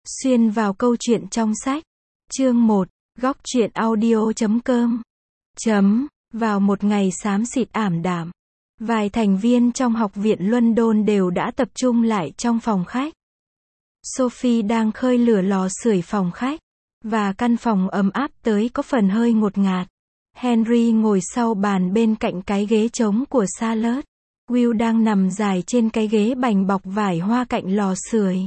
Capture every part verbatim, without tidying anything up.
Xuyên vào câu chuyện trong sách. Chương một, góc truyện audio chấm com. Chấm, vào một ngày xám xịt ảm đạm, vài thành viên trong học viện London đều đã tập trung lại trong phòng khách. Sophie đang khơi lửa lò sưởi phòng khách, và căn phòng ấm áp tới có phần hơi ngột ngạt. Henry ngồi sau bàn bên cạnh cái ghế trống của Charlotte. Will đang nằm dài trên cái ghế bành bọc vải hoa cạnh lò sưởi,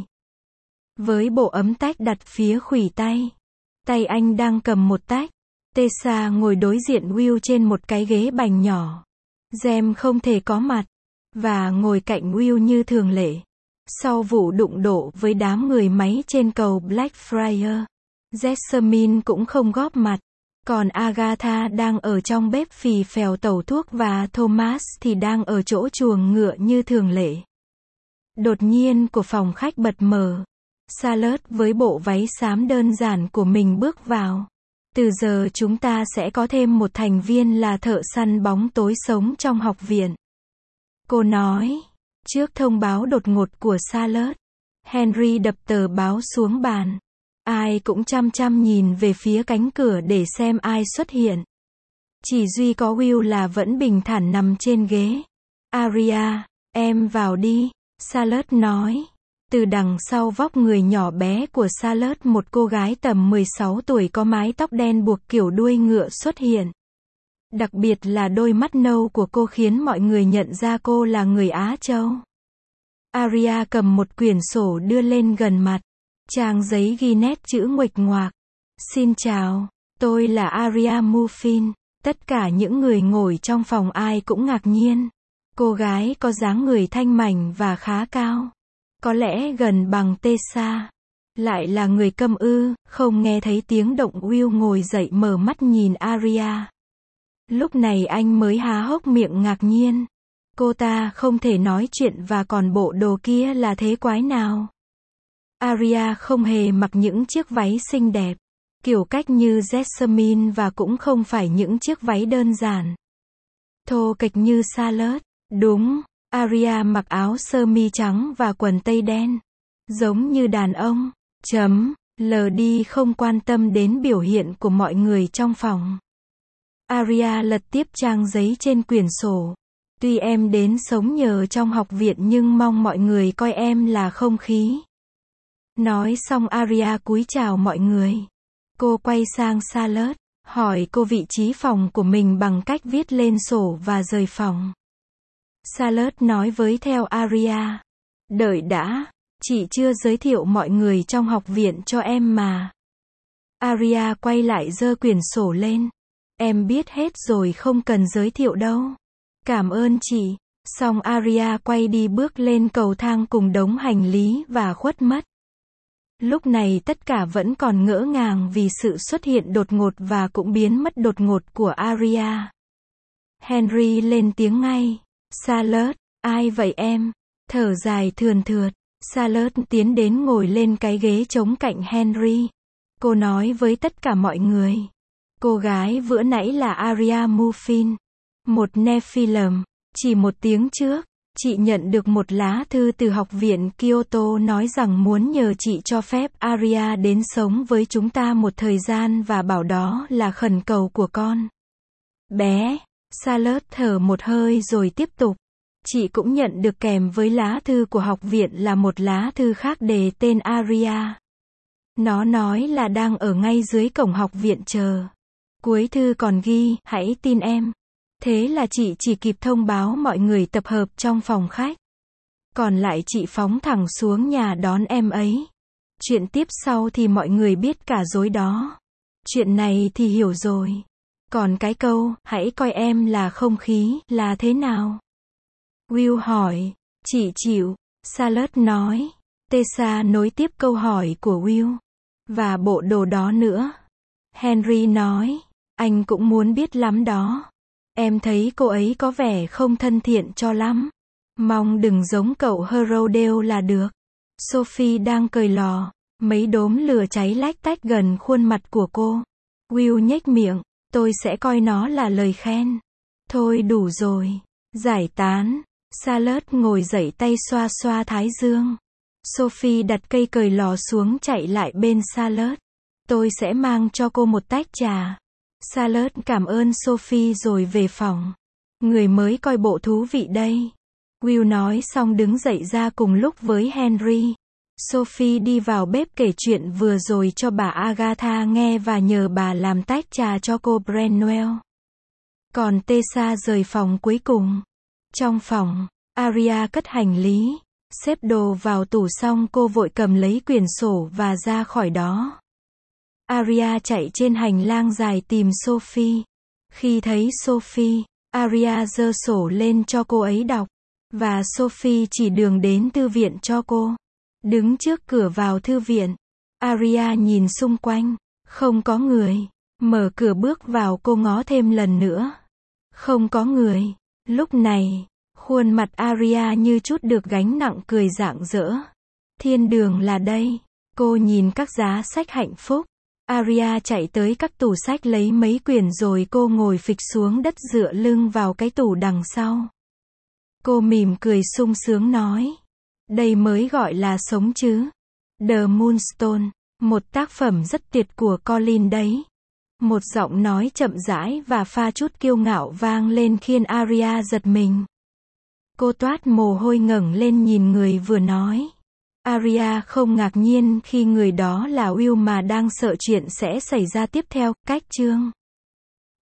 với bộ ấm tách đặt phía khuỷu tay. Tay anh đang cầm một tách. Tessa ngồi đối diện Will trên một cái ghế bành nhỏ. Jem không thể có mặt, và ngồi cạnh Will như thường lệ. Sau vụ đụng độ với đám người máy trên cầu Blackfriars, Jessamine cũng không góp mặt. Còn Agatha đang ở trong bếp phì phèo tẩu thuốc và Thomas thì đang ở chỗ chuồng ngựa như thường lệ. Đột nhiên của phòng khách bật mở. Charlotte với bộ váy xám đơn giản của mình bước vào. Từ giờ chúng ta sẽ có thêm một thành viên là thợ săn bóng tối sống trong học viện, cô nói. Trước thông báo đột ngột của Charlotte, Henry đập tờ báo xuống bàn. Ai cũng chăm chăm nhìn về phía cánh cửa để xem ai xuất hiện. Chỉ duy có Will là vẫn bình thản nằm trên ghế. Aria, em vào đi, Charlotte nói. Từ đằng sau vóc người nhỏ bé của Charlotte, một cô gái tầm mười sáu tuổi có mái tóc đen buộc kiểu đuôi ngựa xuất hiện. Đặc biệt là đôi mắt nâu của cô khiến mọi người nhận ra cô là người Á Châu. Aria cầm một quyển sổ đưa lên gần mặt. Trang giấy ghi nét chữ nguệch ngoạc. Xin chào, tôi là Aria Muffin. Tất cả những người ngồi trong phòng ai cũng ngạc nhiên. Cô gái có dáng người thanh mảnh và khá cao, có lẽ gần bằng Tessa. Lại là người câm ư, không nghe thấy tiếng động. Will ngồi dậy mở mắt nhìn Aria. Lúc này anh mới há hốc miệng ngạc nhiên. Cô ta không thể nói chuyện và còn bộ đồ kia là thế quái nào? Aria không hề mặc những chiếc váy xinh đẹp, kiểu cách như Jessamine, và cũng không phải những chiếc váy đơn giản, thô kệch như Charlotte. Đúng, Aria mặc áo sơ mi trắng và quần tây đen, giống như đàn ông. Chấm, lờ đi không quan tâm đến biểu hiện của mọi người trong phòng. Aria lật tiếp trang giấy trên quyển sổ. Tuy em đến sống nhờ trong học viện nhưng mong mọi người coi em là không khí. Nói xong Aria cúi chào mọi người. Cô quay sang Charlotte, hỏi cô vị trí phòng của mình bằng cách viết lên sổ và rời phòng. Charlotte nói với theo Aria. Đợi đã, chị chưa giới thiệu mọi người trong học viện cho em mà. Aria quay lại giơ quyển sổ lên. Em biết hết rồi, không cần giới thiệu đâu. Cảm ơn chị. Xong Aria quay đi bước lên cầu thang cùng đống hành lý và khuất mất. Lúc này tất cả vẫn còn ngỡ ngàng vì sự xuất hiện đột ngột và cũng biến mất đột ngột của Aria. Henry lên tiếng ngay. Charlotte, ai vậy em? Thở dài thườn thượt, Charlotte tiến đến ngồi lên cái ghế trống cạnh Henry. Cô nói với tất cả mọi người. Cô gái vừa nãy là Aria Muffin, một Nephilim. Chỉ một tiếng trước, chị nhận được một lá thư từ học viện Kyoto nói rằng muốn nhờ chị cho phép Aria đến sống với chúng ta một thời gian và bảo đó là khẩn cầu của con bé. Charlotte thở một hơi rồi tiếp tục. Chị cũng nhận được kèm với lá thư của học viện là một lá thư khác đề tên Aria. Nó nói là đang ở ngay dưới cổng học viện chờ. Cuối thư còn ghi, hãy tin em. Thế là chị chỉ kịp thông báo mọi người tập hợp trong phòng khách. Còn lại chị phóng thẳng xuống nhà đón em ấy. Chuyện tiếp sau thì mọi người biết cả rồi đó. Chuyện này thì hiểu rồi. Còn cái câu, hãy coi em là không khí, là thế nào? Will hỏi. Chị chịu, Charlotte nói. Tessa nối tiếp câu hỏi của Will. Và bộ đồ đó nữa. Henry nói. Anh cũng muốn biết lắm đó. Em thấy cô ấy có vẻ không thân thiện cho lắm. Mong đừng giống cậu Herodale là được. Sophie đang cởi lò. Mấy đốm lửa cháy lách tách gần khuôn mặt của cô. Will nhếch miệng. Tôi sẽ coi nó là lời khen. Thôi đủ rồi. Giải tán. Charlotte ngồi dậy, tay xoa xoa thái dương. Sophie đặt cây cời lò xuống chạy lại bên Charlotte. Tôi sẽ mang cho cô một tách trà. Charlotte cảm ơn Sophie rồi về phòng. Người mới coi bộ thú vị đây. Will nói xong đứng dậy ra cùng lúc với Henry. Sophie đi vào bếp kể chuyện vừa rồi cho bà Agatha nghe và nhờ bà làm tách trà cho cô Branwell. Còn Tessa rời phòng cuối cùng. Trong phòng, Arya cất hành lý, xếp đồ vào tủ xong cô vội cầm lấy quyển sổ và ra khỏi đó. Arya chạy trên hành lang dài tìm Sophie. Khi thấy Sophie, Arya giơ sổ lên cho cô ấy đọc. Và Sophie chỉ đường đến thư viện cho cô. Đứng trước cửa vào thư viện, Arya nhìn xung quanh. Không có người. Mở cửa bước vào cô ngó thêm lần nữa. Không có người. Lúc này, khuôn mặt Arya như chút được gánh nặng cười rạng rỡ. Thiên đường là đây. Cô nhìn các giá sách hạnh phúc. Arya chạy tới các tủ sách lấy mấy quyển rồi cô ngồi phịch xuống đất dựa lưng vào cái tủ đằng sau. Cô mỉm cười sung sướng nói. Đây mới gọi là sống chứ. The Moonstone, một tác phẩm rất tuyệt của Colin đấy. Một giọng nói chậm rãi và pha chút kiêu ngạo vang lên khiến Arya giật mình. Cô toát mồ hôi ngẩng lên nhìn người vừa nói. Arya không ngạc nhiên khi người đó là Will mà đang sợ chuyện sẽ xảy ra tiếp theo. Cách chương